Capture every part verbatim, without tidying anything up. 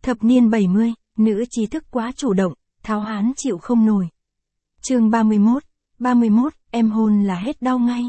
Thập niên bảy mươi, nữ trí thức quá chủ động, tháo hán chịu không nổi. Chương ba mươi mốt, ba mươi mốt, em hôn là hết đau ngay.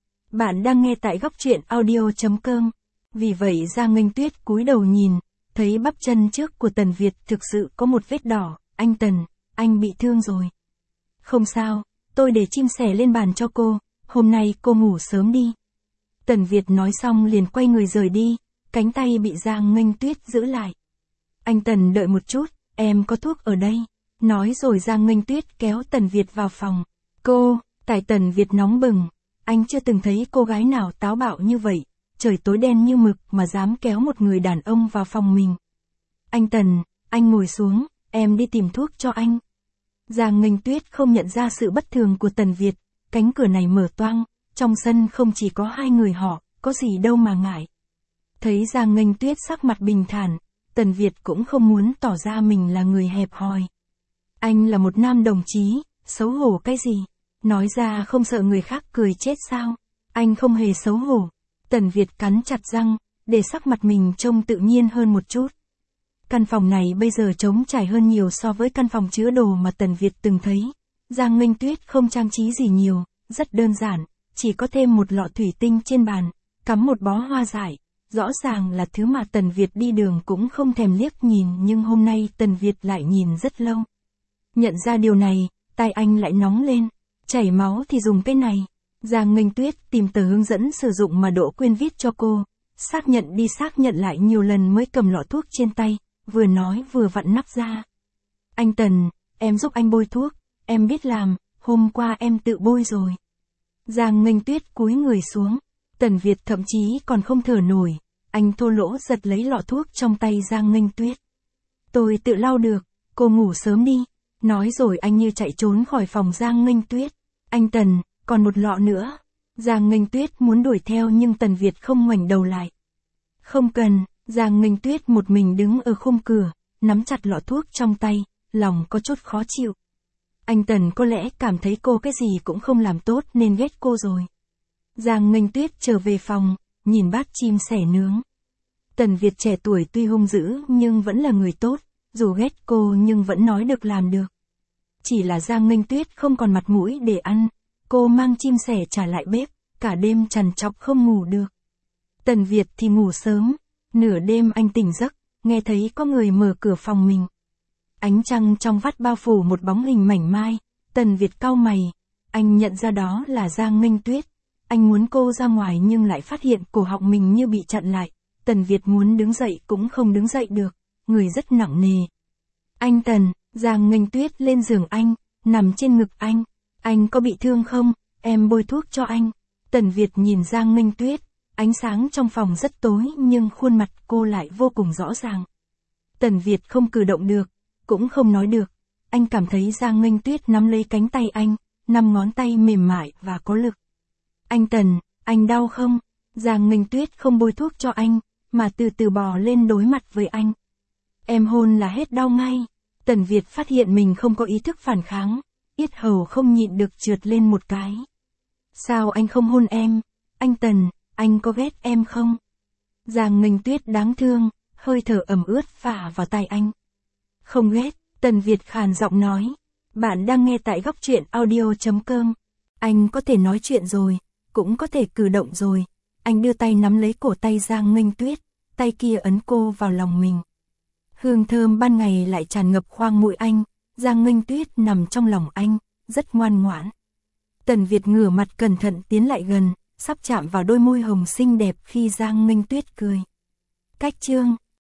Bạn đang nghe tại góc truyện audio chấm com. Vì vậy Giang Nghênh Tuyết cúi đầu nhìn, thấy bắp chân trước của Tần Việt thực sự có một vết đỏ. Anh Tần, anh bị thương rồi. Không sao, tôi để chim sẻ lên bàn cho cô, hôm nay cô ngủ sớm đi. Tần Việt nói xong liền quay người rời đi, cánh tay bị Giang Nghênh Tuyết giữ lại. Anh Tần đợi một chút, em có thuốc ở đây. Nói rồi Giang Nghênh Tuyết kéo Tần Việt vào phòng. Cô, tại Tần Việt nóng bừng, anh chưa từng thấy cô gái nào táo bạo như vậy, trời tối đen như mực mà dám kéo một người đàn ông vào phòng mình. Anh Tần, anh ngồi xuống, em đi tìm thuốc cho anh. Giang Nghênh Tuyết không nhận ra sự bất thường của Tần Việt, cánh cửa này mở toang, trong sân không chỉ có hai người họ, có gì đâu mà ngại. Thấy Giang Nghênh Tuyết sắc mặt bình thản, Tần Việt cũng không muốn tỏ ra mình là người hẹp hòi. Anh là một nam đồng chí, xấu hổ cái gì? Nói ra không sợ người khác cười chết sao? Anh không hề xấu hổ. Tần Việt cắn chặt răng, để sắc mặt mình trông tự nhiên hơn một chút. Căn phòng này bây giờ trống trải hơn nhiều so với căn phòng chứa đồ mà Tần Việt từng thấy. Giang Nghênh Tuyết không trang trí gì nhiều, rất đơn giản, chỉ có thêm một lọ thủy tinh trên bàn, cắm một bó hoa dại. Rõ ràng là thứ mà Tần Việt đi đường cũng không thèm liếc nhìn, nhưng hôm nay Tần Việt lại nhìn rất lâu. Nhận ra điều này, tai anh lại nóng lên. Chảy máu thì dùng cái này. Giang Nghênh Tuyết tìm tờ hướng dẫn sử dụng mà Đỗ Quyên viết cho cô, xác nhận đi xác nhận lại nhiều lần mới cầm lọ thuốc trên tay, vừa nói vừa vặn nắp ra. Anh Tần, em giúp anh bôi thuốc, em biết làm, hôm qua em tự bôi rồi. Giang Nghênh Tuyết cúi người xuống, Tần Việt thậm chí còn không thở nổi, anh thô lỗ giật lấy lọ thuốc trong tay Giang Nghênh Tuyết. Tôi tự lau được, cô ngủ sớm đi. Nói rồi anh như chạy trốn khỏi phòng Giang Nghênh Tuyết. Anh Tần, còn một lọ nữa. Giang Nghênh Tuyết muốn đuổi theo nhưng Tần Việt không ngoảnh đầu lại. Không cần, Giang Nghênh Tuyết một mình đứng ở khung cửa, nắm chặt lọ thuốc trong tay, lòng có chút khó chịu. Anh Tần có lẽ cảm thấy cô cái gì cũng không làm tốt nên ghét cô rồi. Giang Nghênh Tuyết trở về phòng, nhìn bát chim sẻ nướng. Tần Việt trẻ tuổi tuy hung dữ nhưng vẫn là người tốt. Dù ghét cô nhưng vẫn nói được làm được. Chỉ là Giang Nghênh Tuyết không còn mặt mũi để ăn, cô mang chim sẻ trả lại bếp, cả đêm trằn trọc không ngủ được. Tần Việt thì ngủ sớm, nửa đêm anh tỉnh giấc, nghe thấy có người mở cửa phòng mình. Ánh trăng trong vắt bao phủ một bóng hình mảnh mai, Tần Việt cau mày, anh nhận ra đó là Giang Nghênh Tuyết. Anh muốn cô ra ngoài nhưng lại phát hiện cổ họng mình như bị chặn lại, Tần Việt muốn đứng dậy cũng không đứng dậy được. Người rất nặng nề. Anh Tần, Giang Nghênh Tuyết lên giường anh, nằm trên ngực anh. Anh có bị thương không? Em bôi thuốc cho anh. Tần Việt nhìn Giang Nghênh Tuyết, ánh sáng trong phòng rất tối nhưng khuôn mặt cô lại vô cùng rõ ràng. Tần Việt không cử động được, cũng không nói được. Anh cảm thấy Giang Nghênh Tuyết nắm lấy cánh tay anh, năm ngón tay mềm mại và có lực. Anh Tần, anh đau không? Giang Nghênh Tuyết không bôi thuốc cho anh, mà từ từ bò lên đối mặt với anh. Em hôn là hết đau ngay. Tần Việt phát hiện mình không có ý thức phản kháng, yết hầu không nhịn được trượt lên một cái. Sao anh không hôn em? Anh Tần, anh có ghét em không? Giang Nghênh Tuyết đáng thương, hơi thở ẩm ướt phả vào tai anh. Không ghét, Tần Việt khàn giọng nói. Bạn đang nghe tại góc truyện audio chấm com. Anh có thể nói chuyện rồi, cũng có thể cử động rồi. Anh đưa tay nắm lấy cổ tay Giang Nghênh Tuyết, tay kia ấn cô vào lòng mình. Hương thơm ban ngày lại tràn ngập khoang mũi anh, Giang Nghênh Tuyết nằm trong lòng anh, rất ngoan ngoãn. Tần Việt ngửa mặt cẩn thận tiến lại gần, sắp chạm vào đôi môi hồng xinh đẹp khi Giang Nghênh Tuyết cười. Cách chương